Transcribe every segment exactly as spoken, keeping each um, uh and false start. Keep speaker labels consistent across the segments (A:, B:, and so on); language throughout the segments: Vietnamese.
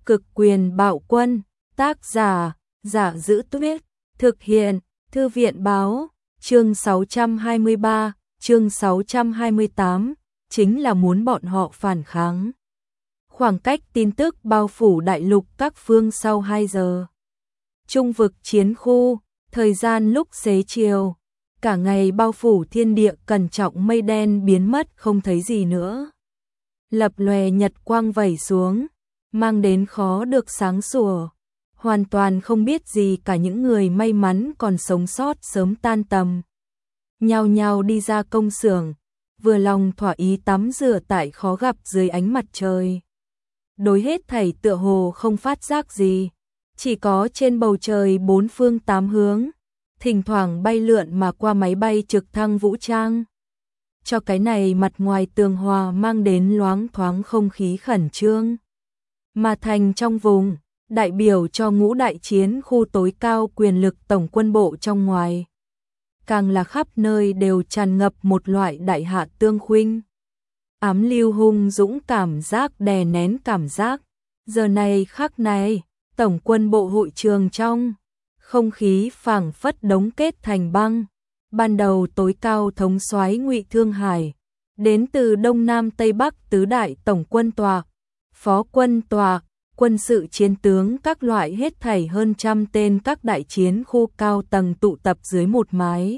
A: Cực quyền bạo quân, tác giả, Giả Giữ Tuyết, thực hiện, Thư viện báo, chương sáu trăm hai mươi ba, chương sáu trăm hai mươi tám, chính là muốn bọn họ phản kháng. Khoảng cách tin tức bao phủ đại lục các phương sau hai giờ. Trung vực chiến khu, thời gian lúc xế chiều, cả ngày bao phủ thiên địa cẩn trọng mây đen biến mất không thấy gì nữa. Lập lòe nhật quang vẩy xuống, mang đến khó được sáng sủa, hoàn toàn không biết gì cả những người may mắn còn sống sót sớm tan tầm. Nhao nhao đi ra công xưởng, vừa lòng thỏa ý tắm rửa tại khó gặp dưới ánh mặt trời. Đối hết thảy tựa hồ không phát giác gì, chỉ có trên bầu trời bốn phương tám hướng, thỉnh thoảng bay lượn mà qua máy bay trực thăng vũ trang. Cho cái này mặt ngoài tường hòa mang đến loáng thoáng không khí khẩn trương. Mà thành trong vùng, đại biểu cho ngũ đại chiến khu tối cao quyền lực tổng quân bộ trong ngoài. Càng là khắp nơi đều tràn ngập một loại đại hạ tương khuynh. Ám lưu hung dũng cảm giác đè nén cảm giác. Giờ này khắc này, tổng quân bộ hội trường trong, không khí phảng phất đống kết thành băng. Ban đầu tối cao thống soái Ngụy Thương Hải, đến từ Đông Nam Tây Bắc tứ đại tổng quân tòa, phó quân tòa, quân sự chiến tướng các loại hết thảy hơn trăm tên các đại chiến khu cao tầng tụ tập dưới một mái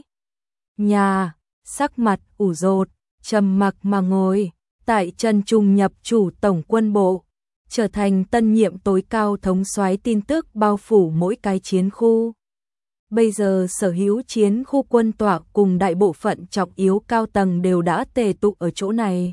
A: nhà, sắc mặt ủ rột, trầm mặc mà ngồi, tại Trần Trung nhập chủ tổng quân bộ, trở thành tân nhiệm tối cao thống soái tin tức bao phủ mỗi cái chiến khu. Bây giờ sở hữu chiến khu quân tọa cùng đại bộ phận trọng yếu cao tầng đều đã tề tụ ở chỗ này.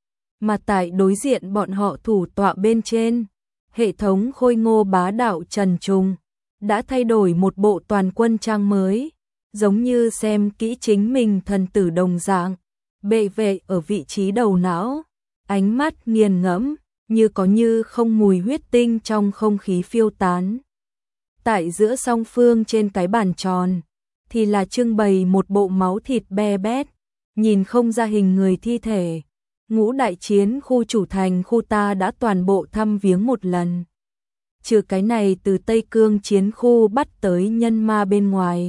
A: Mà tại đối diện bọn họ thủ tọa bên trên, hệ thống khôi ngô bá đạo Trần Trung đã thay đổi một bộ toàn quân trang mới, giống như xem kỹ chính mình thần tử đồng dạng, bệ vệ ở vị trí đầu não, ánh mắt nghiền ngẫm, như có như không mùi huyết tinh trong không khí phiêu tán. Tại giữa song phương trên cái bàn tròn, thì là trưng bày một bộ máu thịt be bét, nhìn không ra hình người thi thể. Ngũ đại chiến khu chủ thành khu ta đã toàn bộ thăm viếng một lần. Trừ cái này từ Tây Cương chiến khu bắt tới nhân ma bên ngoài.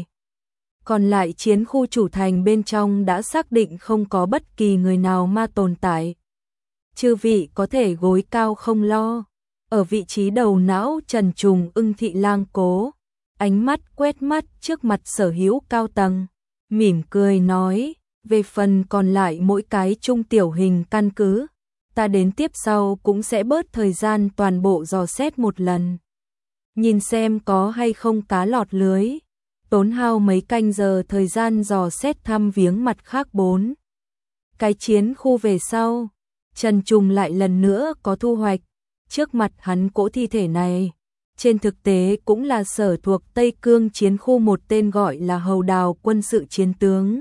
A: Còn lại chiến khu chủ thành bên trong đã xác định không có bất kỳ người nào ma tồn tại. Chư vị có thể gối cao không lo. Ở vị trí đầu não Trần Trùng ưng thị lang cố, ánh mắt quét mắt trước mặt sở hữu cao tầng, mỉm cười nói, về phần còn lại mỗi cái trung tiểu hình căn cứ, ta đến tiếp sau cũng sẽ bớt thời gian toàn bộ dò xét một lần. Nhìn xem có hay không cá lọt lưới, tốn hao mấy canh giờ thời gian dò xét thăm viếng mặt khác bốn. Cái chiến khu về sau, Trần Trùng lại lần nữa có thu hoạch. Trước mặt hắn cỗ thi thể này, trên thực tế cũng là sở thuộc Tây Cương chiến khu một tên gọi là Hầu Đào quân sự chiến tướng.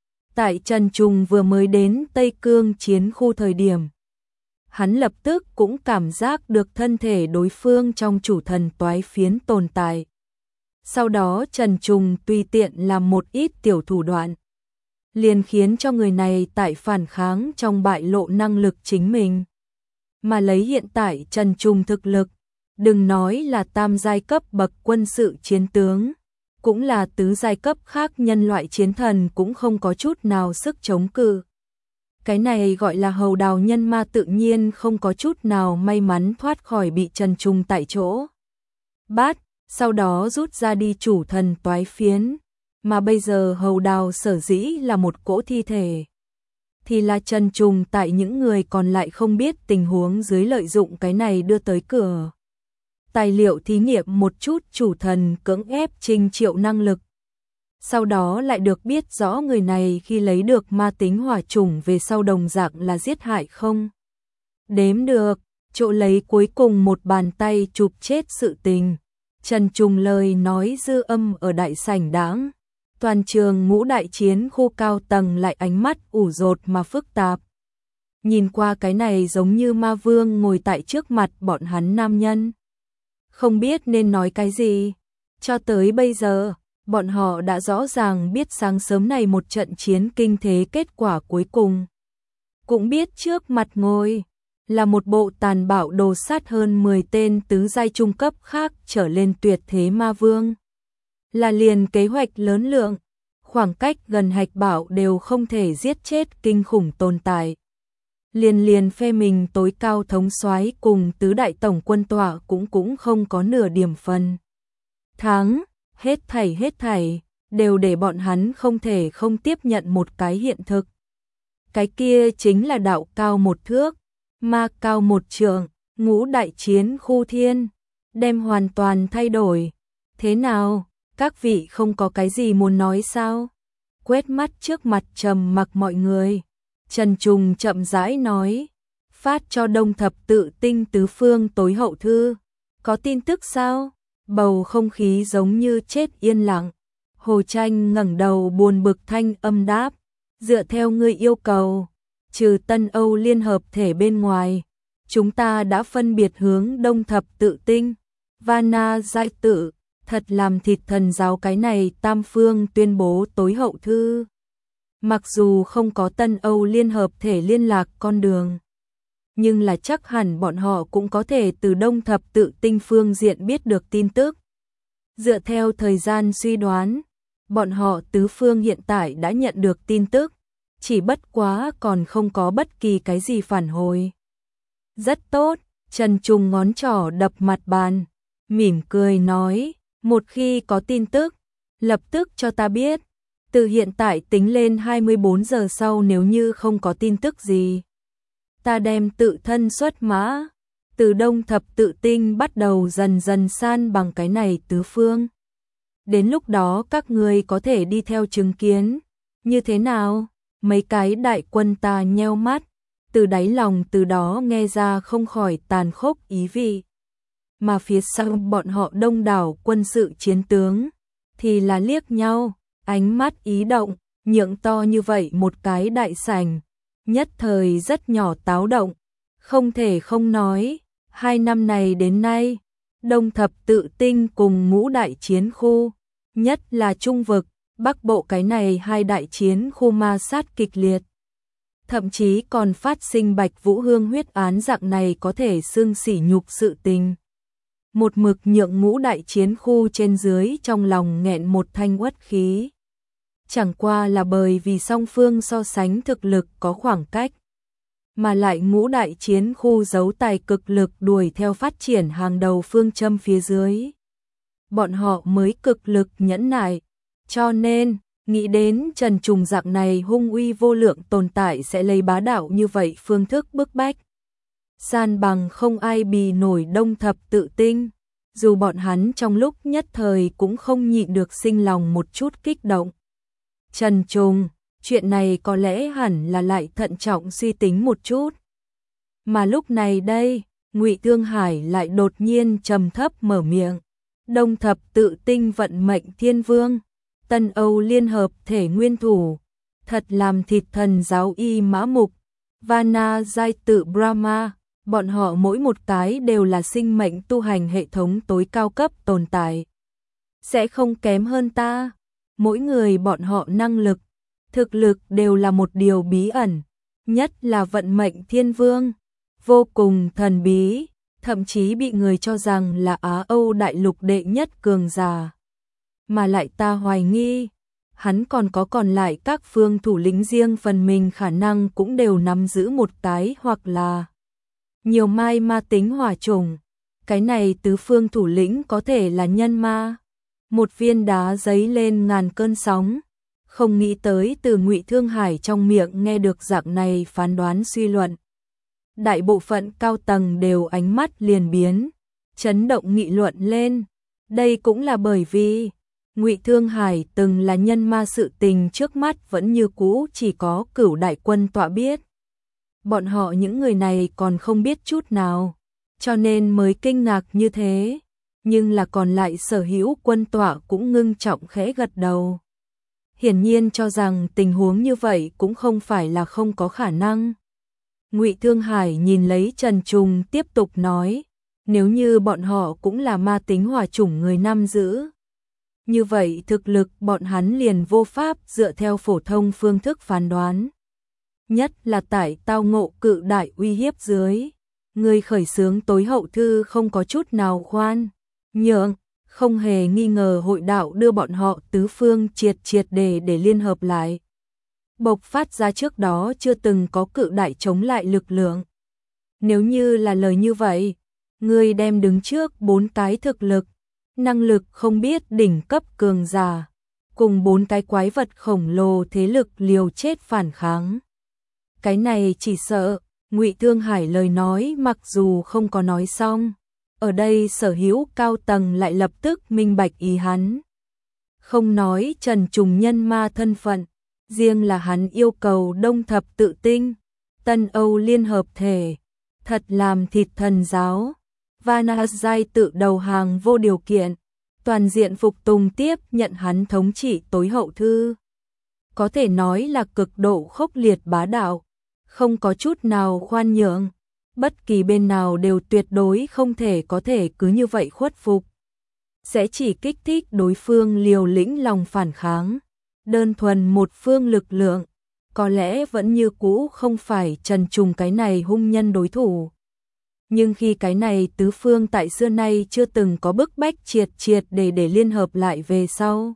A: Tại Trần Trùng vừa mới đến Tây Cương chiến khu thời điểm, hắn lập tức cũng cảm giác được thân thể đối phương trong chủ thần toái phiến tồn tại. Sau đó Trần Trùng tùy tiện làm một ít tiểu thủ đoạn, liền khiến cho người này tại phản kháng trong bại lộ năng lực chính mình. Mà lấy hiện tại Trần Trùng thực lực, đừng nói là tam giai cấp bậc quân sự chiến tướng, cũng là tứ giai cấp khác nhân loại chiến thần cũng không có chút nào sức chống cự. Cái này gọi là Hầu Đào nhân ma tự nhiên không có chút nào may mắn thoát khỏi bị Trần Trùng tại chỗ bắt, sau đó rút ra đi chủ thần toái phiến, mà bây giờ Hầu Đào sở dĩ là một cỗ thi thể. Thì là Trần Trùng tại những người còn lại không biết tình huống dưới lợi dụng cái này đưa tới cửa. Tài liệu thí nghiệm một chút chủ thần cưỡng ép trình triệu năng lực. Sau đó lại được biết rõ người này khi lấy được ma tính hỏa chủng về sau đồng dạng là giết hại không đếm được, chỗ lấy cuối cùng một bàn tay chụp chết sự tình. Trần Trùng lời nói dư âm ở đại sảnh đãng. Toàn trường ngũ đại chiến khu cao tầng lại ánh mắt ủ rột mà phức tạp. Nhìn qua cái này giống như ma vương ngồi tại trước mặt bọn hắn nam nhân. Không biết nên nói cái gì. Cho tới bây giờ, bọn họ đã rõ ràng biết sáng sớm này một trận chiến kinh thế kết quả cuối cùng. Cũng biết trước mặt ngồi là một bộ tàn bạo đồ sát hơn mười tên tứ giai trung cấp khác trở lên tuyệt thế ma vương. Là liền kế hoạch lớn lượng, khoảng cách gần hạch bảo đều không thể giết chết kinh khủng tồn tại. Liền liền phe mình tối cao thống soái cùng tứ đại tổng quân tọa cũng cũng không có nửa điểm phần thắng, hết thảy hết thảy đều để bọn hắn không thể không tiếp nhận một cái hiện thực. Cái kia chính là đạo cao một thước, ma cao một trượng, ngũ đại chiến khu thiên, đem hoàn toàn thay đổi. Thế nào, các vị không có cái gì muốn nói sao? Quét mắt trước mặt trầm mặc mọi người, Trần Trùng chậm rãi nói, phát cho Đông Thập Tự Tinh tứ phương tối hậu thư, có tin tức sao? Bầu không khí giống như chết yên lặng. Hồ Tranh ngẩng đầu buồn bực thanh âm đáp, dựa theo ngươi yêu cầu, trừ Tân Âu Liên Hợp Thể bên ngoài, chúng ta đã phân biệt hướng Đông Thập Tự Tinh, Vana Giai Tự, thật làm thịt thần giáo cái này tam phương tuyên bố tối hậu thư. Mặc dù không có Tân Âu Liên Hợp Thể liên lạc con đường, nhưng là chắc hẳn bọn họ cũng có thể từ Đông Thập Tự Tinh phương diện biết được tin tức. Dựa theo thời gian suy đoán, bọn họ tứ phương hiện tại đã nhận được tin tức, chỉ bất quá còn không có bất kỳ cái gì phản hồi. Rất tốt, Trần Trùng ngón trỏ đập mặt bàn, mỉm cười nói, một khi có tin tức, lập tức cho ta biết. Từ hiện tại tính lên hai mươi bốn giờ sau nếu như không có tin tức gì, ta đem tự thân xuất mã, từ Đông Thập Tự Tinh bắt đầu dần dần san bằng cái này tứ phương. Đến lúc đó các ngươi có thể đi theo chứng kiến, như thế nào? Mấy cái đại quân ta nheo mắt, từ đáy lòng từ đó nghe ra không khỏi tàn khốc ý vị. Mà phía sau bọn họ đông đảo quân sự chiến tướng, thì là liếc nhau, ánh mắt ý động, nhượng to như vậy một cái đại sảnh, nhất thời rất nhỏ táo động, không thể không nói, hai năm này đến nay, Đông Thập Tự Tinh cùng ngũ đại chiến khu, nhất là Trung vực, Bắc Bộ cái này hai đại chiến khu ma sát kịch liệt. Thậm chí còn phát sinh Bạch Vũ Hương huyết án dạng này có thể xương sỉ nhục sự tình. Một mực nhượng ngũ đại chiến khu trên dưới trong lòng nghẹn một thanh uất khí. Chẳng qua là bởi vì song phương so sánh thực lực có khoảng cách, mà lại ngũ đại chiến khu giấu tài cực lực đuổi theo phát triển hàng đầu phương châm phía dưới. Bọn họ mới cực lực nhẫn nại, cho nên, nghĩ đến Trần Trùng dạng này hung uy vô lượng tồn tại sẽ lấy bá đạo như vậy phương thức bức bách. San bằng không ai bì nổi Đông Thập Tự Tinh, dù bọn hắn trong lúc nhất thời cũng không nhịn được sinh lòng một chút kích động. Trần Trùng, chuyện này có lẽ hẳn là lại thận trọng suy tính một chút. Mà lúc này đây, Ngụy Thương Hải lại đột nhiên trầm thấp mở miệng. Đông Thập Tự Tinh vận mệnh thiên vương, Tân Âu Liên Hợp Thể nguyên thủ, thật làm thịt thần giáo y mã mục, Vana Giai Tự Brahma, bọn họ mỗi một cái đều là sinh mệnh tu hành hệ thống tối cao cấp tồn tại. Sẽ không kém hơn ta, mỗi người bọn họ năng lực, thực lực đều là một điều bí ẩn, nhất là vận mệnh thiên vương, vô cùng thần bí, thậm chí bị người cho rằng là Á Âu đại lục đệ nhất cường giả. Mà lại ta hoài nghi, hắn còn có còn lại các phương thủ lĩnh riêng phần mình khả năng cũng đều nắm giữ một cái hoặc là nhiều mai ma tính hỏa chủng. Cái này tứ phương thủ lĩnh có thể là nhân ma. Một viên đá giấy lên ngàn cơn sóng, không nghĩ tới từ Ngụy Thương Hải trong miệng nghe được dạng này phán đoán suy luận. Đại bộ phận cao tầng đều ánh mắt liền biến, chấn động nghị luận lên. Đây cũng là bởi vì Ngụy Thương Hải từng là nhân ma, sự tình trước mắt vẫn như cũ chỉ có Cửu đại quân tọa biết. Bọn họ những người này còn không biết chút nào, cho nên mới kinh ngạc như thế. Nhưng là còn lại sở hữu quân tọa cũng ngưng trọng khẽ gật đầu. Hiển nhiên cho rằng tình huống như vậy cũng không phải là không có khả năng. Ngụy Thương Hải nhìn lấy Trần Trùng tiếp tục nói, nếu như bọn họ cũng là ma tính hỏa chủng người nam giữ, như vậy thực lực bọn hắn liền vô pháp dựa theo phổ thông phương thức phán đoán. Nhất là tại tao ngộ cự đại uy hiếp dưới. người khởi xướng tối hậu thư không có chút nào khoan nhượng, không hề nghi ngờ hội đạo đưa bọn họ tứ phương triệt triệt để để liên hợp lại. Bộc phát ra trước đó chưa từng có cự đại chống lại lực lượng. Nếu như là lời như vậy, người đem đứng trước bốn cái thực lực, năng lực không biết đỉnh cấp cường giả, cùng bốn cái quái vật khổng lồ thế lực liều chết phản kháng. Cái này chỉ sợ, Ngụy Thương Hải lời nói mặc dù không có nói xong, ở đây sở hữu cao tầng lại lập tức minh bạch ý hắn. Không nói Trần Trùng nhân ma thân phận, riêng là hắn yêu cầu Đông Thập Tự Tinh, Tân Âu liên hợp thể, thật làm thịt thần giáo, Vanazai tự đầu hàng vô điều kiện, toàn diện phục tùng tiếp nhận hắn thống trị tối hậu thư. Có thể nói là cực độ khốc liệt bá đạo, không có chút nào khoan nhượng, bất kỳ bên nào đều tuyệt đối không thể có thể cứ như vậy khuất phục. Sẽ chỉ kích thích đối phương liều lĩnh lòng phản kháng, đơn thuần một phương lực lượng, có lẽ vẫn như cũ không phải Trần Trùng cái này hung nhân đối thủ. Nhưng khi cái này tứ phương tại xưa nay chưa từng có bức bách triệt triệt để để liên hợp lại về sau,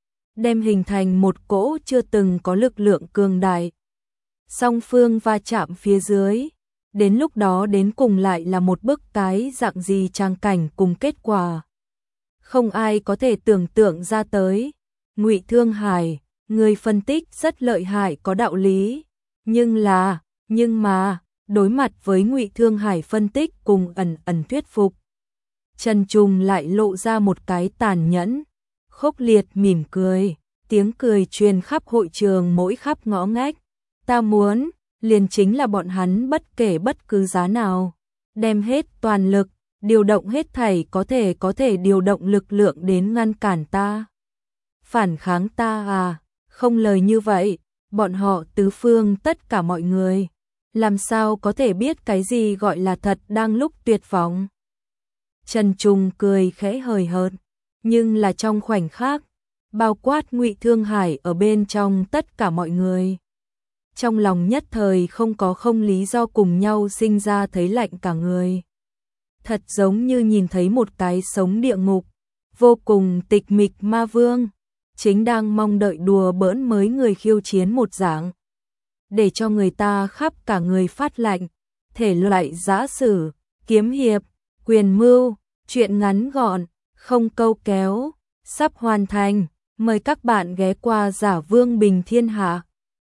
A: đem hình thành một cỗ chưa từng có lực lượng cường đại. Song phương va chạm phía dưới, đến lúc đó đến cùng lại là một bức cái dạng gì trang cảnh cùng kết quả. Không ai có thể tưởng tượng ra tới. Ngụy Thương Hải, người phân tích rất lợi hại có đạo lý, nhưng là, nhưng mà, đối mặt với Ngụy Thương Hải phân tích cùng ẩn ẩn thuyết phục, Trần Trùng lại lộ ra một cái tàn nhẫn, khốc liệt mỉm cười, tiếng cười truyền khắp hội trường mỗi khắp ngõ ngách. Ta muốn, liền chính là bọn hắn bất kể bất cứ giá nào, đem hết toàn lực, điều động hết thảy có thể có thể điều động lực lượng đến ngăn cản ta. Phản kháng ta à, không lời như vậy, bọn họ tứ phương tất cả mọi người, làm sao có thể biết cái gì gọi là thật đang lúc tuyệt vọng. Trần Trùng cười khẽ hời hợt, nhưng là trong khoảnh khắc, bao quát Ngụy Thương Hải ở bên trong tất cả mọi người. Trong lòng nhất thời không có không lý do cùng nhau sinh ra thấy lạnh cả người. Thật giống như nhìn thấy một cái sống địa ngục, vô cùng tịch mịch ma vương, chính đang mong đợi đùa bỡn mới người khiêu chiến một dạng. Để cho người ta khắp cả người phát lạnh, thể loại giã sử, kiếm hiệp, quyền mưu, chuyện ngắn gọn, không câu kéo, sắp hoàn thành. Mời các bạn ghé qua Giả Vương Bình Thiên Hạ.